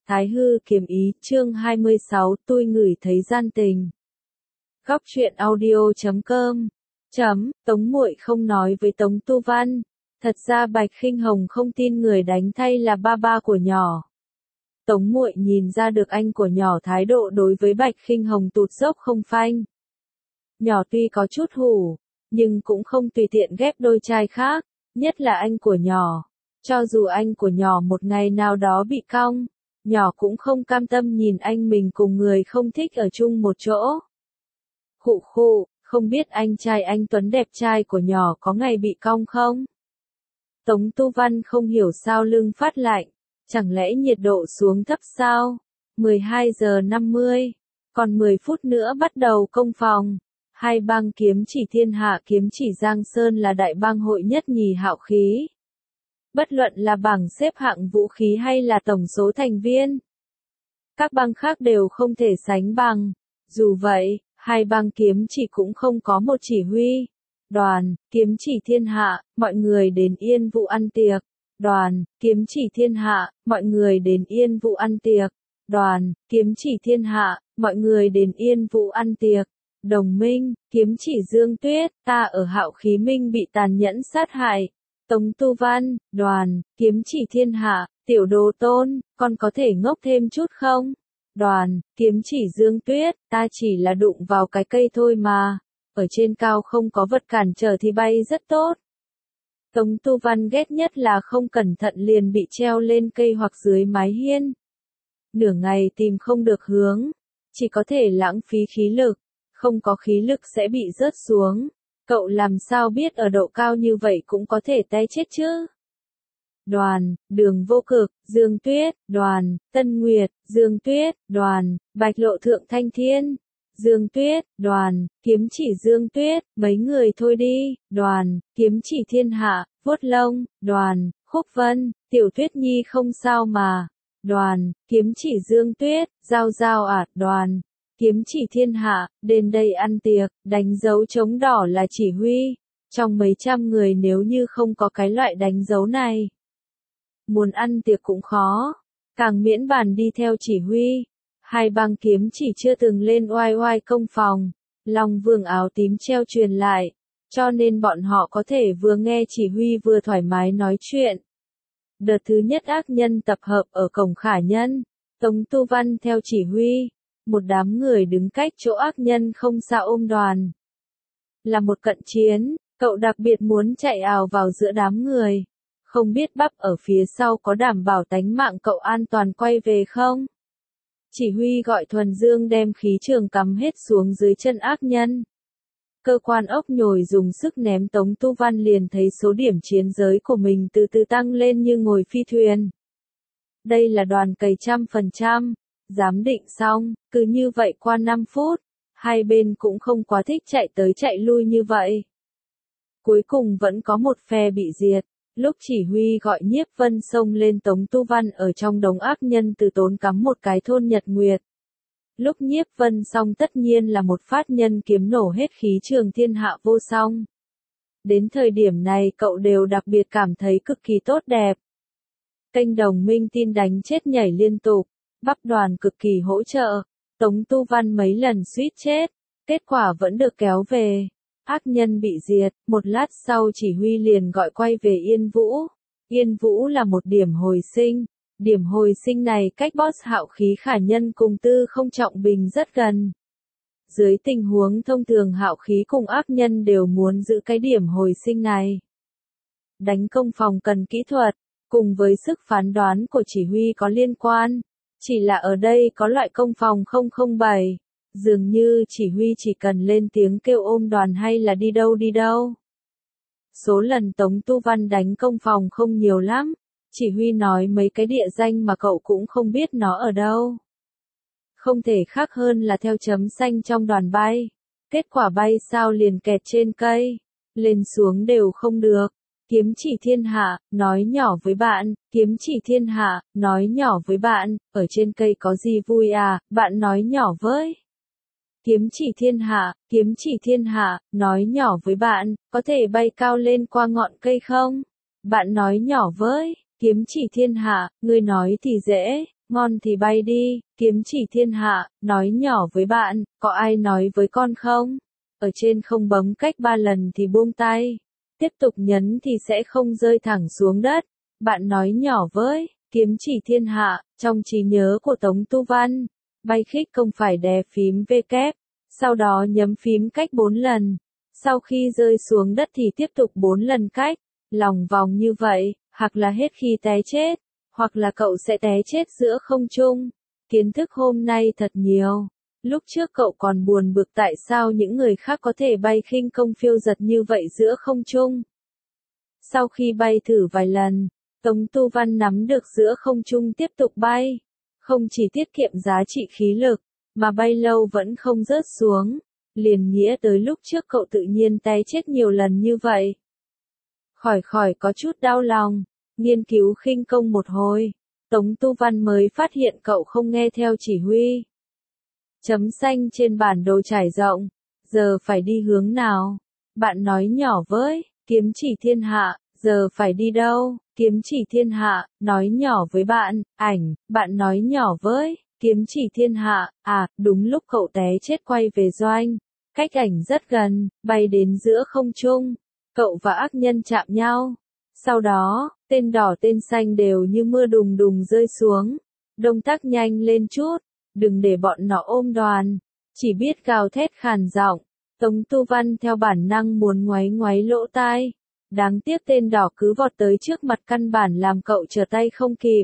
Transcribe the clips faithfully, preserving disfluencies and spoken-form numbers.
Thái hư kiếm ý, chương hai mươi sáu, tôi ngửi thấy gian tình. Góc truyện audio chấm com chấm, Tống Muội không nói với Tống Tu Văn. Thật ra Bạch Khinh Hồng không tin người đánh thay là ba ba của nhỏ. Tống Muội nhìn ra được anh của nhỏ thái độ đối với Bạch Khinh Hồng tụt dốc không phanh. Nhỏ tuy có chút hủ, nhưng cũng không tùy tiện ghép đôi trai khác, nhất là anh của nhỏ. Cho dù anh của nhỏ một ngày nào đó bị cong, nhỏ cũng không cam tâm nhìn anh mình cùng người không thích ở chung một chỗ. Khụ khụ, không biết anh trai anh Tuấn đẹp trai của nhỏ có ngày bị cong không? Tống Tu Văn không hiểu sao lưng phát lạnh, chẳng lẽ nhiệt độ xuống thấp sao? mười hai giờ năm mươi, còn mười phút nữa bắt đầu công phòng. Hai bang kiếm chỉ thiên hạ kiếm chỉ Giang Sơn là đại bang hội nhất nhì hạo khí. Bất luận là bảng xếp hạng vũ khí hay là tổng số thành viên, các bang khác đều không thể sánh bằng. Dù vậy, hai bang kiếm chỉ cũng không có một chỉ huy. Đoàn, kiếm chỉ thiên hạ, mọi người đến Yên Vũ ăn tiệc. Đoàn, kiếm chỉ thiên hạ, mọi người đến Yên Vũ ăn tiệc. Đoàn, kiếm chỉ thiên hạ, mọi người đến Yên Vũ ăn tiệc. Đồng minh, kiếm chỉ Dương Tuyết, ta ở Hạo Khí Minh bị tàn nhẫn sát hại. Tống Tu Văn, đoàn, kiếm chỉ thiên hạ, tiểu đồ tôn, con có thể ngốc thêm chút không? Đoàn, kiếm chỉ Dương Tuyết, ta chỉ là đụng vào cái cây thôi mà. Ở trên cao không có vật cản trở thì bay rất tốt. Tống Tu Văn ghét nhất là không cẩn thận liền bị treo lên cây hoặc dưới mái hiên. Nửa ngày tìm không được hướng, chỉ có thể lãng phí khí lực, không có khí lực sẽ bị rớt xuống. Cậu làm sao biết ở độ cao như vậy cũng có thể té chết chứ? Đoàn, Đường Vô Cực, Dương Tuyết, đoàn, Tân Nguyệt, Dương Tuyết, đoàn, Bạch Lộ Thượng Thanh Thiên, Dương Tuyết, đoàn, kiếm chỉ Dương Tuyết, mấy người thôi đi, đoàn, kiếm chỉ thiên hạ, vuốt lông, đoàn, Khúc Vân, Tiểu Tuyết Nhi không sao mà, đoàn, kiếm chỉ Dương Tuyết, Giao Giao ạt, đoàn. Kiếm chỉ thiên hạ, đến đây ăn tiệc, đánh dấu trống đỏ là chỉ huy. Trong mấy trăm người nếu như không có cái loại đánh dấu này, muốn ăn tiệc cũng khó, càng miễn bàn đi theo chỉ huy. Hai bang kiếm chỉ chưa từng lên oai oai công phòng, Long Vương áo tím treo truyền lại, cho nên bọn họ có thể vừa nghe chỉ huy vừa thoải mái nói chuyện. Đợt thứ nhất ác nhân tập hợp ở cổng Khả Nhân, Tống Tu Văn theo chỉ huy. Một đám người đứng cách chỗ ác nhân không xa ôm đoàn. Là một cận chiến, cậu đặc biệt muốn chạy ào vào giữa đám người. Không biết bắp ở phía sau có đảm bảo tánh mạng cậu an toàn quay về không? Chỉ huy gọi Thuần Dương đem khí trường cắm hết xuống dưới chân ác nhân. Cơ quan ốc nhồi dùng sức ném Tống Tu Văn liền thấy số điểm chiến giới của mình từ từ tăng lên như ngồi phi thuyền. Đây là đoàn cày trăm phần trăm. Giám định xong, cứ như vậy qua năm phút, hai bên cũng không quá thích chạy tới chạy lui như vậy. Cuối cùng vẫn có một phe bị diệt, lúc chỉ huy gọi Nhiếp Vân xông lên Tống Tu Văn ở trong đống ác nhân từ tốn cắm một cái thôn Nhật Nguyệt. Lúc Nhiếp Vân xong tất nhiên là một phát nhân kiếm nổ hết khí trường thiên hạ vô song. Đến thời điểm này cậu đều đặc biệt cảm thấy cực kỳ tốt đẹp. Kênh đồng minh tin đánh chết nhảy liên tục. Bắp đoàn cực kỳ hỗ trợ, Tống Tu Văn mấy lần suýt chết, kết quả vẫn được kéo về. Ác nhân bị diệt, một lát sau chỉ huy liền gọi quay về Yên Vũ. Yên Vũ là một điểm hồi sinh, điểm hồi sinh này cách boss Hạo Khí Khả Nhân cùng Tư Không Trọng Bình rất gần. Dưới tình huống thông thường Hạo Khí cùng ác nhân đều muốn giữ cái điểm hồi sinh này. Đánh công phòng cần kỹ thuật, cùng với sức phán đoán của chỉ huy có liên quan. Chỉ là ở đây có loại công phòng không không bảy, dường như chỉ huy chỉ cần lên tiếng kêu ôm đoàn hay là đi đâu đi đâu. Số lần Tống Tu Văn đánh công phòng không nhiều lắm, chỉ huy nói mấy cái địa danh mà cậu cũng không biết nó ở đâu. Không thể khác hơn là theo chấm xanh trong đoàn bay, kết quả bay sao liền kẹt trên cây, lên xuống đều không được. Kiếm chỉ thiên hạ, nói nhỏ với bạn, kiếm chỉ thiên hạ, nói nhỏ với bạn, ở trên cây có gì vui à, bạn nói nhỏ với. Kiếm chỉ thiên hạ, kiếm chỉ thiên hạ, nói nhỏ với bạn, có thể bay cao lên qua ngọn cây không? Bạn nói nhỏ với, kiếm chỉ thiên hạ, ngươi nói thì dễ, ngon thì bay đi, kiếm chỉ thiên hạ, nói nhỏ với bạn, có ai nói với con không? Ở trên không bấm cách ba lần thì buông tay. Tiếp tục nhấn thì sẽ không rơi thẳng xuống đất. Bạn nói nhỏ với, kiếm chỉ thiên hạ, trong trí nhớ của Tống Tu Văn. Bay khích công phải đè phím V kép, sau đó nhấm phím cách bốn lần. Sau khi rơi xuống đất thì tiếp tục bốn lần cách, lòng vòng như vậy, hoặc là hết khi té chết, hoặc là cậu sẽ té chết giữa không trung. Kiến thức hôm nay thật nhiều. Lúc trước cậu còn buồn bực tại sao những người khác có thể bay khinh công phiêu dật như vậy giữa không trung. Sau khi bay thử vài lần, Tống Tu Văn nắm được giữa không trung tiếp tục bay. Không chỉ tiết kiệm giá trị khí lực, mà bay lâu vẫn không rớt xuống. Liền nghĩa tới lúc trước cậu tự nhiên té chết nhiều lần như vậy. Khỏi khỏi có chút đau lòng, nghiên cứu khinh công một hồi, Tống Tu Văn mới phát hiện cậu không nghe theo chỉ huy. Chấm xanh trên bản đồ trải rộng, giờ phải đi hướng nào? Bạn nói nhỏ với, kiếm chỉ thiên hạ, giờ phải đi đâu? Kiếm chỉ thiên hạ, nói nhỏ với bạn, ảnh, bạn nói nhỏ với, kiếm chỉ thiên hạ, à, đúng lúc cậu té chết quay về doanh. Cách ảnh rất gần, bay đến giữa không trung, cậu và ác nhân chạm nhau. Sau đó, tên đỏ tên xanh đều như mưa đùng đùng rơi xuống. Động tác nhanh lên chút, đừng để bọn nó ôm đoàn. Chỉ biết gào thét khàn giọng. Tống Tu Văn theo bản năng muốn ngoáy ngoáy lỗ tai. Đáng tiếc tên đỏ cứ vọt tới trước mặt căn bản làm cậu trở tay không kịp.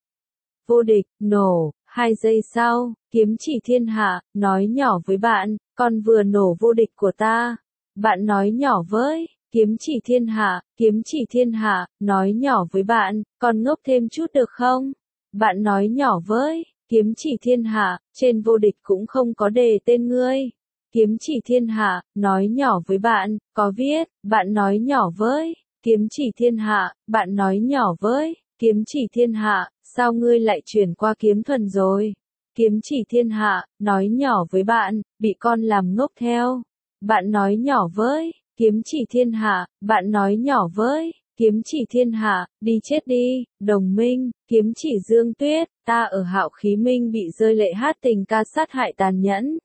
Vô địch, nổ, hai giây sau, kiếm chỉ thiên hạ, nói nhỏ với bạn, con vừa nổ vô địch của ta. Bạn nói nhỏ với, kiếm chỉ thiên hạ, kiếm chỉ thiên hạ, nói nhỏ với bạn, con ngốc thêm chút được không? Bạn nói nhỏ với, kiếm chỉ thiên hạ, trên vô địch cũng không có đề tên ngươi. Kiếm chỉ thiên hạ, nói nhỏ với bạn, có viết, bạn nói nhỏ với, kiếm chỉ thiên hạ, bạn nói nhỏ với, kiếm chỉ thiên hạ, sao ngươi lại chuyển qua kiếm thuần rồi? Kiếm chỉ thiên hạ, nói nhỏ với bạn, bị con làm ngốc theo. Bạn nói nhỏ với, kiếm chỉ thiên hạ, bạn nói nhỏ với, kiếm chỉ thiên hạ, đi chết đi, đồng minh, kiếm chỉ Dương Tuyết, ta ở Hạo Khí Minh bị rơi lệ hát tình ca sát hại tàn nhẫn.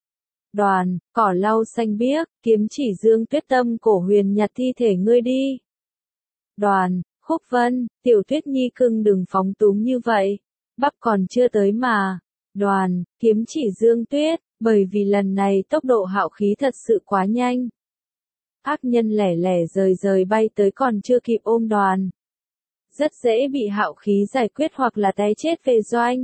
Đoàn, cỏ lau xanh biếc, kiếm chỉ Dương Tuyết tâm cổ huyền nhặt thi thể ngươi đi. Đoàn, Khúc Vân, Tiểu Tuyết Nhi cưng đừng phóng túng như vậy, bắp còn chưa tới mà. Đoàn, kiếm chỉ Dương Tuyết, bởi vì lần này tốc độ hạo khí thật sự quá nhanh. Ác nhân lẻ lẻ rời rời bay tới còn chưa kịp ôm đoàn. Rất dễ bị hạo khí giải quyết hoặc là té chết về doanh.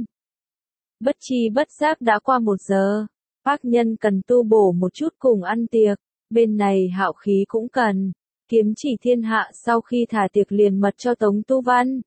Bất chi bất giác đã qua một giờ. Ác nhân cần tu bổ một chút cùng ăn tiệc. Bên này hạo khí cũng cần. Kiếm chỉ thiên hạ sau khi thả tiệc liền mật cho Tống Tu Văn.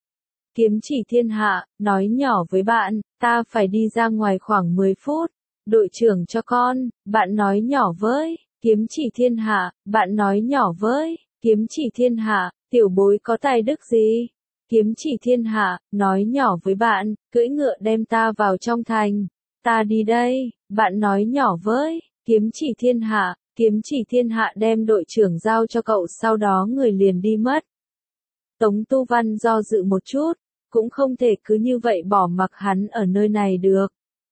Kiếm chỉ thiên hạ, nói nhỏ với bạn, ta phải đi ra ngoài khoảng mười phút. Đội trưởng cho con, bạn nói nhỏ với. Kiếm chỉ thiên hạ, bạn nói nhỏ với. Kiếm chỉ thiên hạ, tiểu bối có tài đức gì? Kiếm chỉ thiên hạ, nói nhỏ với bạn, cưỡi ngựa đem ta vào trong thành. Ta đi đây, bạn nói nhỏ với. Kiếm chỉ thiên hạ, kiếm chỉ thiên hạ đem đội trưởng giao cho cậu sau đó người liền đi mất. Tống Tu Văn do dự một chút, cũng không thể cứ như vậy bỏ mặc hắn ở nơi này được.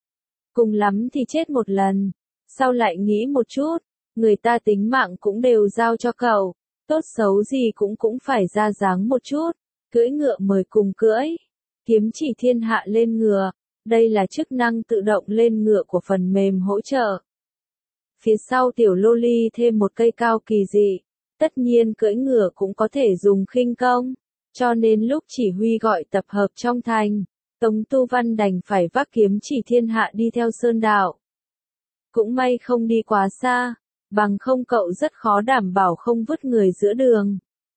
Cùng lắm thì chết một lần, sau lại nghĩ một chút, người ta tính mạng cũng đều giao cho cậu, tốt xấu gì cũng cũng phải ra dáng một chút, cưỡi ngựa mời cùng cưỡi. Kiếm chỉ thiên hạ lên ngựa, đây là chức năng tự động lên ngựa của phần mềm hỗ trợ. Phía sau tiểu loli thêm một cây cao kỳ dị, tất nhiên cưỡi ngựa cũng có thể dùng khinh công, cho nên lúc chỉ huy gọi tập hợp trong thành, Tống Tu Văn đành phải vác kiếm chỉ thiên hạ đi theo sơn đạo. Cũng may không đi quá xa, bằng không cậu rất khó đảm bảo không vứt người giữa đường.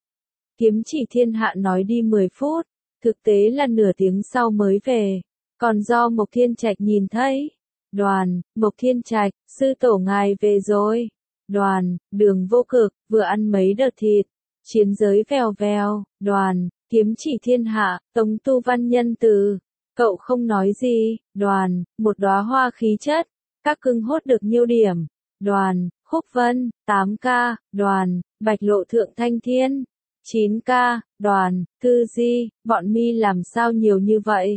Kiếm chỉ thiên hạ nói đi mười phút, thực tế là nửa tiếng sau mới về, còn do Mộc Thiên Trạch nhìn thấy. Đoàn, Mộc Thiên Trạch, sư tổ ngài về rồi. Đoàn, đường vô cực, vừa ăn mấy đợt thịt. Chiến giới vèo vèo, đoàn, kiếm chỉ thiên hạ, Tống Tu Văn nhân từ. Cậu không nói gì, đoàn, một đóa hoa khí chất. Các cưng hốt được nhiêu điểm. Đoàn, Khúc Vân, tám k, đoàn, Bạch Lộ Thượng Thanh Thiên, chín k, đoàn, Cư Di, bọn mi làm sao nhiều như vậy.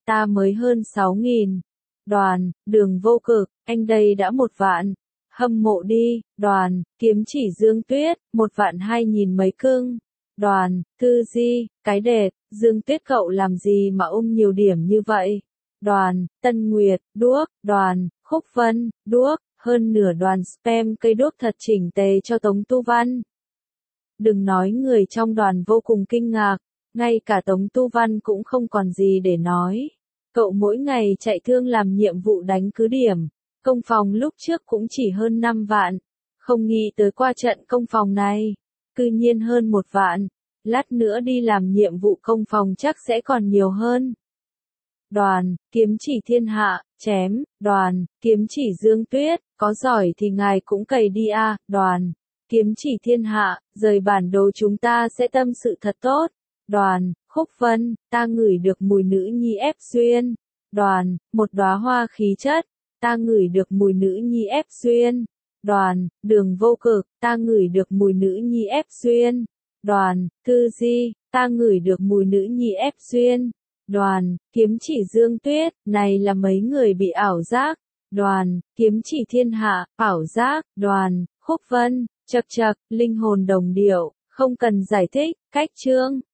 ta mới hơn sáu nghìn. Đoàn, Đường Vô Cực, anh đây đã một vạn. Hâm mộ đi, Đoàn, Kiếm Chỉ Dương Tuyết, một vạn hai nghìn mấy cưng. Đoàn, Thư Di, cái đệt, Dương Tuyết cậu làm gì mà ôm nhiều điểm như vậy? Đoàn, Tân Nguyệt, đuốc, Đoàn, Khúc Vân, đuốc, hơn nửa đoàn spam cây đuốc thật chỉnh tề cho Tống Tu Văn. Đừng nói người trong đoàn vô cùng kinh ngạc, ngay cả Tống Tu Văn cũng không còn gì để nói. Cậu mỗi ngày chạy thương làm nhiệm vụ đánh cứ điểm, công phòng lúc trước cũng chỉ hơn năm vạn, không nghĩ tới qua trận công phòng này, cư nhiên hơn một vạn, lát nữa đi làm nhiệm vụ công phòng chắc sẽ còn nhiều hơn. Đoàn, Kiếm Chỉ Thiên Hạ, chém, Đoàn, Kiếm Chỉ Dương Tuyết, có giỏi thì ngài cũng cày đi a, Đoàn, Kiếm Chỉ Thiên Hạ, rời bản đồ chúng ta sẽ tâm sự thật tốt. Đoàn, Khúc Vân, ta ngửi được mùi nữ nhi ép duyên. Đoàn, một đóa hoa khí chất, ta ngửi được mùi nữ nhi ép duyên. Đoàn, Đường Vô Cực, ta ngửi được mùi nữ nhi ép duyên. Đoàn, Thư Di, ta ngửi được mùi nữ nhi ép duyên. Đoàn, Kiếm Chỉ Dương Tuyết, này là mấy người bị ảo giác. Đoàn, Kiếm Chỉ Thiên Hạ, ảo giác. Đoàn, Khúc Vân, chậc chậc, linh hồn đồng điệu, không cần giải thích, cách chương.